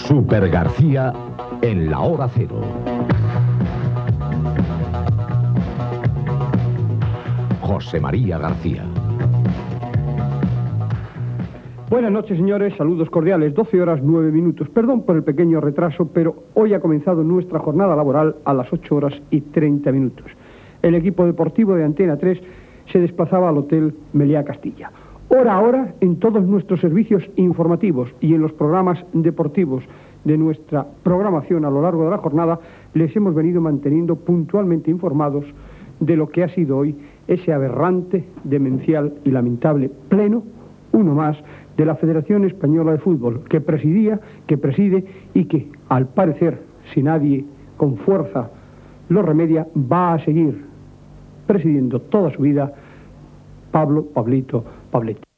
Super García en la hora cero. José María García. Buenas noches, señores, saludos cordiales, 12 horas 9 minutos. Perdón por el pequeño retraso, pero hoy ha comenzado nuestra jornada laboral a las 8 horas y 30 minutos. El equipo deportivo de Antena 3 se desplazaba al Hotel Meliá Castilla. Hora a hora, en todos nuestros servicios informativos y en los programas deportivos de nuestra programación a lo largo de la jornada, les hemos venido manteniendo puntualmente informados de lo que ha sido hoy ese aberrante, demencial y lamentable pleno, uno más, de la Federación Española de Fútbol, que preside y que, al parecer, si nadie con fuerza lo remedia, va a seguir presidiendo toda su vida Pablito.